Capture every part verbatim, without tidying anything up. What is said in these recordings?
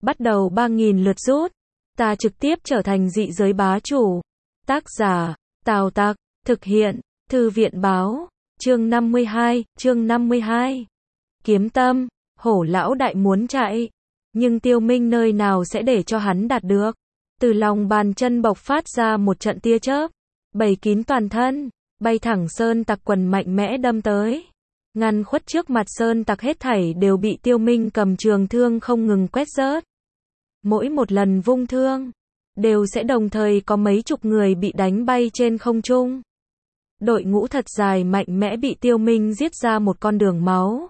bắt đầu ba nghìn lượt rút. Ta trực tiếp trở thành dị giới bá chủ. Tác giả, Tào Tặc, thực hiện, Thư viện báo, chương năm mươi hai, chương năm mươi hai. Kiếm tâm, hổ lão đại muốn chạy, nhưng Tiêu Minh nơi nào sẽ để cho hắn đạt được. Từ lòng bàn chân bộc phát ra một trận tia chớp, bầy kín toàn thân, bay thẳng sơn tặc quần mạnh mẽ đâm tới. Ngăn khuất trước mặt sơn tặc hết thảy đều bị Tiêu Minh cầm trường thương không ngừng quét rớt. Mỗi một lần vung thương, đều sẽ đồng thời có mấy chục người bị đánh bay trên không trung. Đội ngũ thật dài mạnh mẽ bị Tiêu Minh giết ra một con đường máu.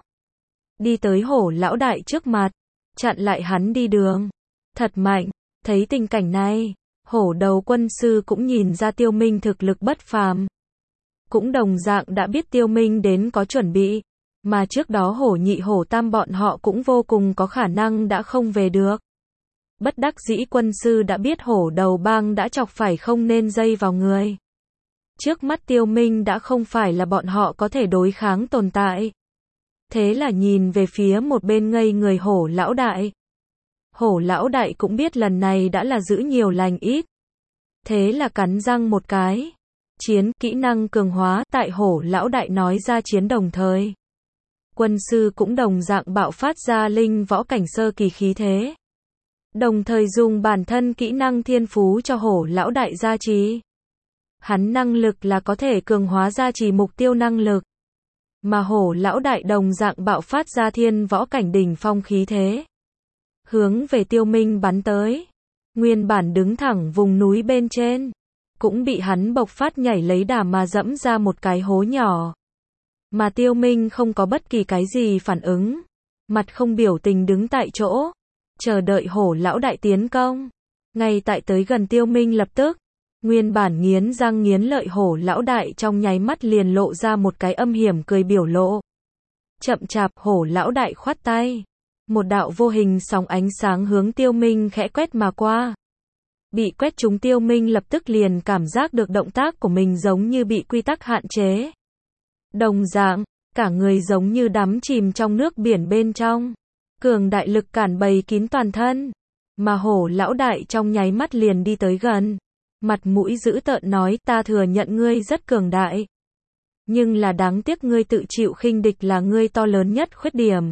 Đi tới hổ lão đại trước mặt, chặn lại hắn đi đường. Thật mạnh, thấy tình cảnh này, hổ đầu quân sư cũng nhìn ra Tiêu Minh thực lực bất phàm. Cũng đồng dạng đã biết Tiêu Minh đến có chuẩn bị, mà trước đó hổ nhị hổ tam bọn họ cũng vô cùng có khả năng đã không về được. Bất đắc dĩ quân sư đã biết hổ đầu bang đã chọc phải không nên dây vào người. Trước mắt Tiêu Minh đã không phải là bọn họ có thể đối kháng tồn tại. Thế là nhìn về phía một bên ngây người hổ lão đại. Hổ lão đại cũng biết lần này đã là giữ nhiều lành ít. Thế là cắn răng một cái. Chiến, kỹ năng cường hóa, tại hổ lão đại nói ra chiến đồng thời. Quân sư cũng đồng dạng bạo phát ra linh võ cảnh sơ kỳ khí thế. Đồng thời dùng bản thân kỹ năng thiên phú cho hổ lão đại gia trì. Hắn năng lực là có thể cường hóa gia trì mục tiêu năng lực. Mà hổ lão đại đồng dạng bạo phát ra thiên võ cảnh đỉnh phong khí thế. Hướng về Tiêu Minh bắn tới. Nguyên bản đứng thẳng vùng núi bên trên. Cũng bị hắn bộc phát nhảy lấy đà mà dẫm ra một cái hố nhỏ. Mà Tiêu Minh không có bất kỳ cái gì phản ứng. Mặt không biểu tình đứng tại chỗ. Chờ đợi hổ lão đại tiến công. Ngay tại tới gần Tiêu Minh lập tức. Nguyên bản nghiến răng nghiến lợi hổ lão đại trong nháy mắt liền lộ ra một cái âm hiểm cười biểu lộ. Chậm chạp hổ lão đại khoát tay. Một đạo vô hình sóng ánh sáng hướng Tiêu Minh khẽ quét mà qua. Bị quét trúng Tiêu Minh lập tức liền cảm giác được động tác của mình giống như bị quy tắc hạn chế. Đồng dạng, cả người giống như đắm chìm trong nước biển bên trong. Cường đại lực cản bầy kín toàn thân. Mà hổ lão đại trong nháy mắt liền đi tới gần. Mặt mũi dữ tợn nói ta thừa nhận ngươi rất cường đại. Nhưng là đáng tiếc ngươi tự chịu khinh địch là ngươi to lớn nhất khuyết điểm.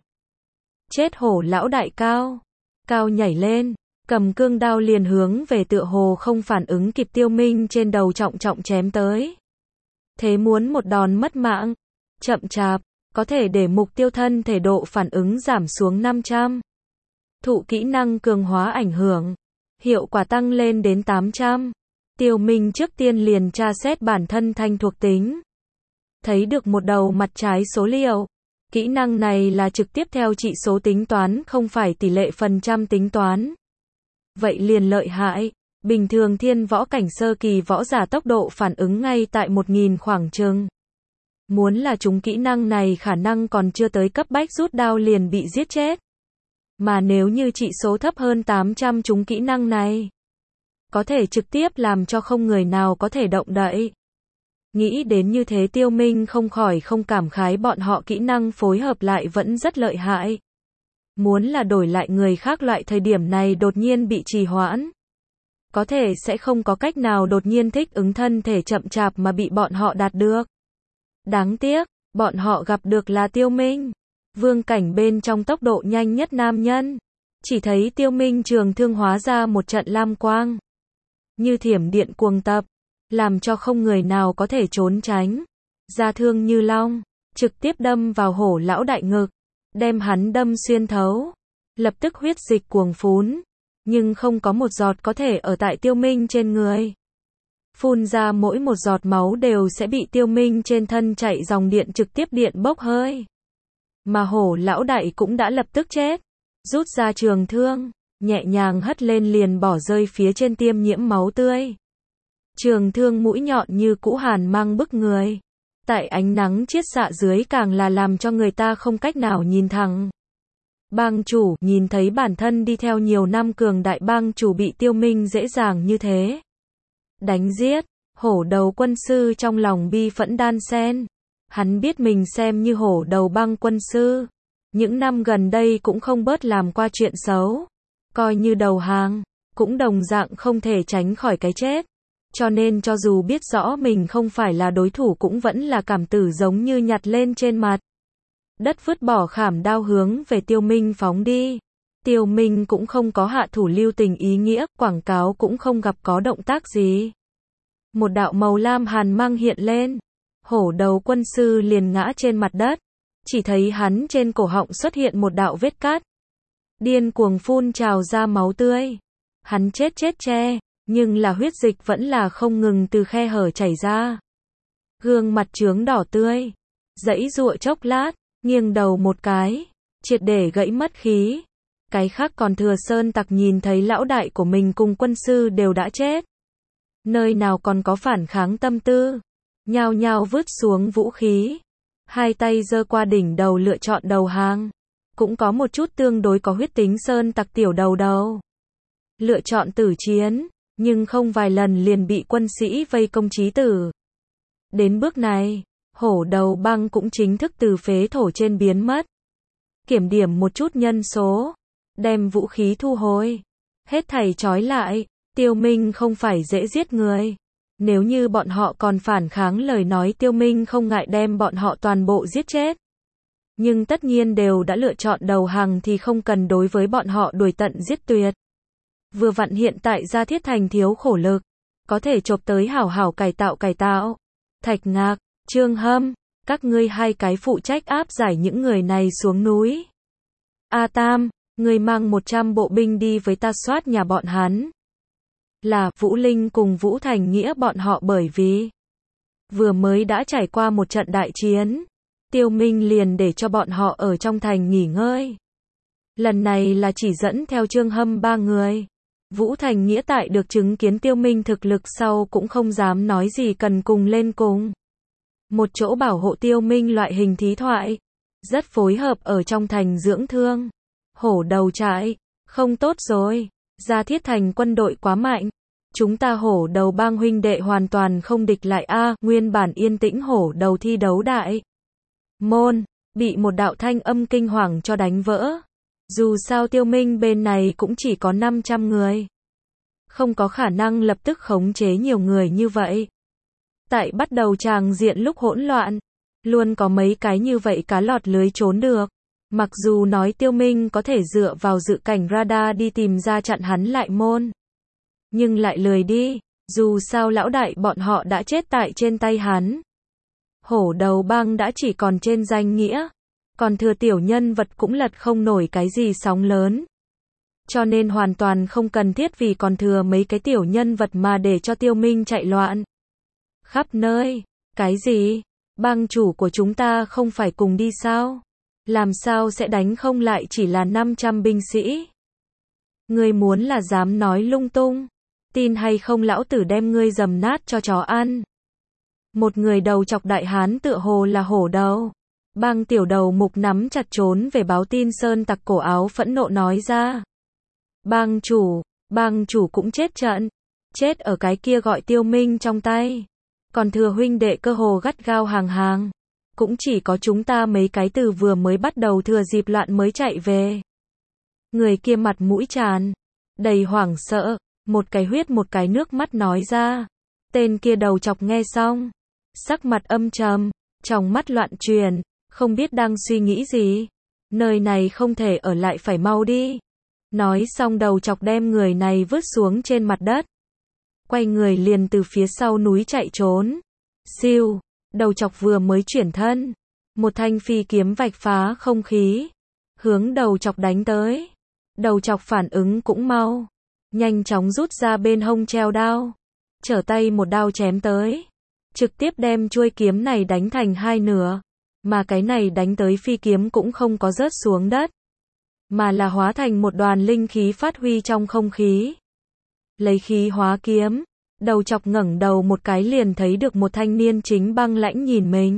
Chết hổ lão đại cao. Cao nhảy lên. Cầm cương đao liền hướng về tựa hồ không phản ứng kịp Tiêu Minh trên đầu trọng trọng chém tới. Thế muốn một đòn mất mạng. Chậm chạp. Có thể để mục tiêu thân thể độ phản ứng giảm xuống năm trăm. Thụ kỹ năng cường hóa ảnh hưởng. Hiệu quả tăng lên đến tám trăm. Tiêu Minh trước tiên liền tra xét bản thân thanh thuộc tính. Thấy được một đầu mặt trái số liệu. Kỹ năng này là trực tiếp theo trị số tính toán không phải tỷ lệ phần trăm tính toán. Vậy liền lợi hại. Bình thường thiên võ cảnh sơ kỳ võ giả tốc độ phản ứng ngay tại một nghìn khoảng chừng. Muốn là chúng kỹ năng này khả năng còn chưa tới cấp bách rút đao liền bị giết chết. Mà nếu như trị số thấp hơn tám trăm chúng kỹ năng này, có thể trực tiếp làm cho không người nào có thể động đậy. Nghĩ đến như thế Tiêu Minh không khỏi không cảm khái bọn họ kỹ năng phối hợp lại vẫn rất lợi hại. Muốn là đổi lại người khác loại thời điểm này đột nhiên bị trì hoãn. Có thể sẽ không có cách nào đột nhiên thích ứng thân thể chậm chạp mà bị bọn họ đạt được. Đáng tiếc, bọn họ gặp được là Tiêu Minh. Vương cảnh bên trong tốc độ nhanh nhất nam nhân. Chỉ thấy Tiêu Minh trường thương hóa ra một trận lam quang. Như thiểm điện cuồng tập. Làm cho không người nào có thể trốn tránh. Ra thương như long. Trực tiếp đâm vào hổ lão đại ngực. Đem hắn đâm xuyên thấu. Lập tức huyết dịch cuồng phún. Nhưng không có một giọt có thể ở tại Tiêu Minh trên người. Phun ra mỗi một giọt máu đều sẽ bị Tiêu Minh trên thân chạy dòng điện trực tiếp điện bốc hơi. Mà hổ lão đại cũng đã lập tức chết. Rút ra trường thương. Nhẹ nhàng hất lên liền bỏ rơi phía trên tiêm nhiễm máu tươi. Trường thương mũi nhọn như cũ hàn mang bức người. Tại ánh nắng chiết xạ dưới càng là làm cho người ta không cách nào nhìn thẳng. Bang chủ nhìn thấy bản thân đi theo nhiều năm cường đại bang chủ bị Tiêu Minh dễ dàng như thế. Đánh giết, hổ đầu quân sư trong lòng bi phẫn đan sen. Hắn biết mình xem như hổ đầu bang quân sư. Những năm gần đây cũng không bớt làm qua chuyện xấu. coi như đầu hàng, cũng đồng dạng không thể tránh khỏi cái chết. Cho nên cho dù biết rõ mình không phải là đối thủ cũng vẫn là cảm tử giống như nhặt lên trên mặt đất vứt bỏ khảm đao hướng về Tiêu Minh phóng đi. Tiêu Minh cũng không có hạ thủ lưu tình ý nghĩa, quảng cáo cũng không gặp có động tác gì. Một đạo màu lam hàn mang hiện lên, hổ đầu quân sư liền ngã trên mặt đất, chỉ thấy hắn trên cổ họng xuất hiện một đạo vết cắt, điên cuồng phun trào ra máu tươi. Hắn chết chết che, nhưng là huyết dịch vẫn là không ngừng từ khe hở chảy ra. Gương mặt trướng đỏ tươi, giãy giụa chốc lát, nghiêng đầu một cái, triệt để gãy mất khí. Cái khác còn thừa sơn tặc nhìn thấy lão đại của mình cùng quân sư đều đã chết, nơi nào còn có phản kháng tâm tư, nhao nhao vứt xuống vũ khí, hai tay giơ qua đỉnh đầu lựa chọn đầu hàng. Cũng có một chút tương đối có huyết tính sơn tặc tiểu đầu đầu lựa chọn tử chiến, nhưng không vài lần liền bị quân sĩ vây công chí tử. Đến bước này, hổ đầu băng cũng chính thức từ phế thổ trên biến mất. Kiểm điểm một chút nhân số, đem vũ khí thu hồi, hết thảy trói lại. Tiêu Minh không phải dễ giết người. Nếu như bọn họ còn phản kháng lời nói Tiêu Minh không ngại đem bọn họ toàn bộ giết chết. Nhưng tất nhiên đều đã lựa chọn đầu hàng thì không cần đối với bọn họ đuổi tận giết tuyệt. Vừa vặn hiện tại Gia Thiết Thành thiếu khổ lực, có thể chộp tới hảo hảo cải tạo cải tạo. Thạch Ngạc, Trương Hâm, các ngươi hai cái phụ trách áp giải những người này xuống núi. A Tam, ngươi mang một trăm bộ binh đi với ta soát nhà bọn hắn. Là Vũ Linh cùng Vũ Thành Nghĩa bọn họ, bởi vì vừa mới đã trải qua một trận đại chiến, Tiêu Minh liền để cho bọn họ ở trong thành nghỉ ngơi. Lần này là chỉ dẫn theo Trương Hâm ba người. Vũ Thành Nghĩa tại được chứng kiến Tiêu Minh thực lực sau cũng không dám nói gì cần cùng lên cùng. Một chỗ bảo hộ Tiêu Minh loại hình thí thoại, rất phối hợp ở trong thành dưỡng thương. Hổ đầu trại, không tốt rồi, Gia Thiết Thành quân đội quá mạnh. Chúng ta hổ đầu bang huynh đệ hoàn toàn không địch lại a. À, nguyên bản yên tĩnh hổ đầu thi đấu đại môn, bị một đạo thanh âm kinh hoàng cho đánh vỡ. Dù sao Tiêu Minh bên này cũng chỉ có năm trăm người. Không có khả năng lập tức khống chế nhiều người như vậy. Tại bắt đầu tràng diện lúc hỗn loạn, luôn có mấy cái như vậy cá lọt lưới trốn được. Mặc dù nói Tiêu Minh có thể dựa vào dự cảnh radar đi tìm ra chặn hắn lại môn, nhưng lại lười đi, dù sao lão đại bọn họ đã chết tại trên tay hắn. Hổ đầu bang đã chỉ còn trên danh nghĩa, còn thừa tiểu nhân vật cũng lật không nổi cái gì sóng lớn. Cho nên hoàn toàn không cần thiết vì còn thừa mấy cái tiểu nhân vật mà để cho Tiêu Minh chạy loạn khắp nơi. Cái gì? Bang chủ của chúng ta không phải cùng đi sao? Làm sao sẽ đánh không lại chỉ là năm trăm binh sĩ? Ngươi muốn là dám nói lung tung, tin hay không lão tử đem ngươi dầm nát cho chó ăn. Một người đầu chọc đại hán tựa hồ là hổ đầu bang tiểu đầu mục nắm chặt trốn về báo tin sơn tặc cổ áo phẫn nộ nói ra. Bang chủ, bang chủ cũng chết trận, chết ở cái kia gọi Tiêu Minh trong tay. Còn thừa huynh đệ cơ hồ gắt gao hàng hàng, cũng chỉ có chúng ta mấy cái từ vừa mới bắt đầu thừa dịp loạn mới chạy về. Người kia mặt mũi tràn đầy hoảng sợ, một cái huyết một cái nước mắt nói ra. Tên kia đầu chọc nghe xong, sắc mặt âm trầm, trong mắt loạn truyền, không biết đang suy nghĩ gì. Nơi này không thể ở lại, phải mau đi. Nói xong đầu chọc đem người này vứt xuống trên mặt đất, quay người liền từ phía sau núi chạy trốn. Siêu, đầu chọc vừa mới chuyển thân, một thanh phi kiếm vạch phá không khí, hướng đầu chọc đánh tới. Đầu chọc phản ứng cũng mau, nhanh chóng rút ra bên hông treo đao, trở tay một đao chém tới, trực tiếp đem chuôi kiếm này đánh thành hai nửa, mà cái này đánh tới phi kiếm cũng không có rớt xuống đất, mà là hóa thành một đoàn linh khí phát huy trong không khí. Lấy khí hóa kiếm, đầu chọc ngẩng đầu một cái liền thấy được một thanh niên chính băng lãnh nhìn mình.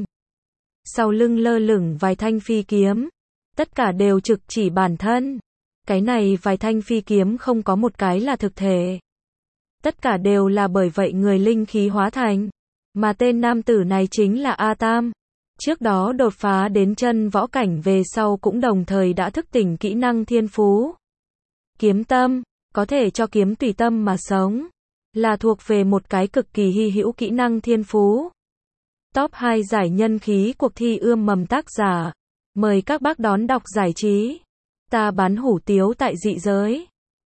Sau lưng lơ lửng vài thanh phi kiếm, tất cả đều trực chỉ bản thân. Cái này vài thanh phi kiếm không có một cái là thực thể, tất cả đều là bởi vậy người linh khí hóa thành. Mà tên nam tử này chính là A Tam. Trước đó đột phá đến chân võ cảnh về sau cũng đồng thời đã thức tỉnh kỹ năng thiên phú. Kiếm tâm, có thể cho kiếm tùy tâm mà sống, là thuộc về một cái cực kỳ hy hữu kỹ năng thiên phú. Top hai giải nhân khí cuộc thi ươm mầm tác giả. Mời các bác đón đọc giải trí. Ta bán hủ tiếu tại dị giới.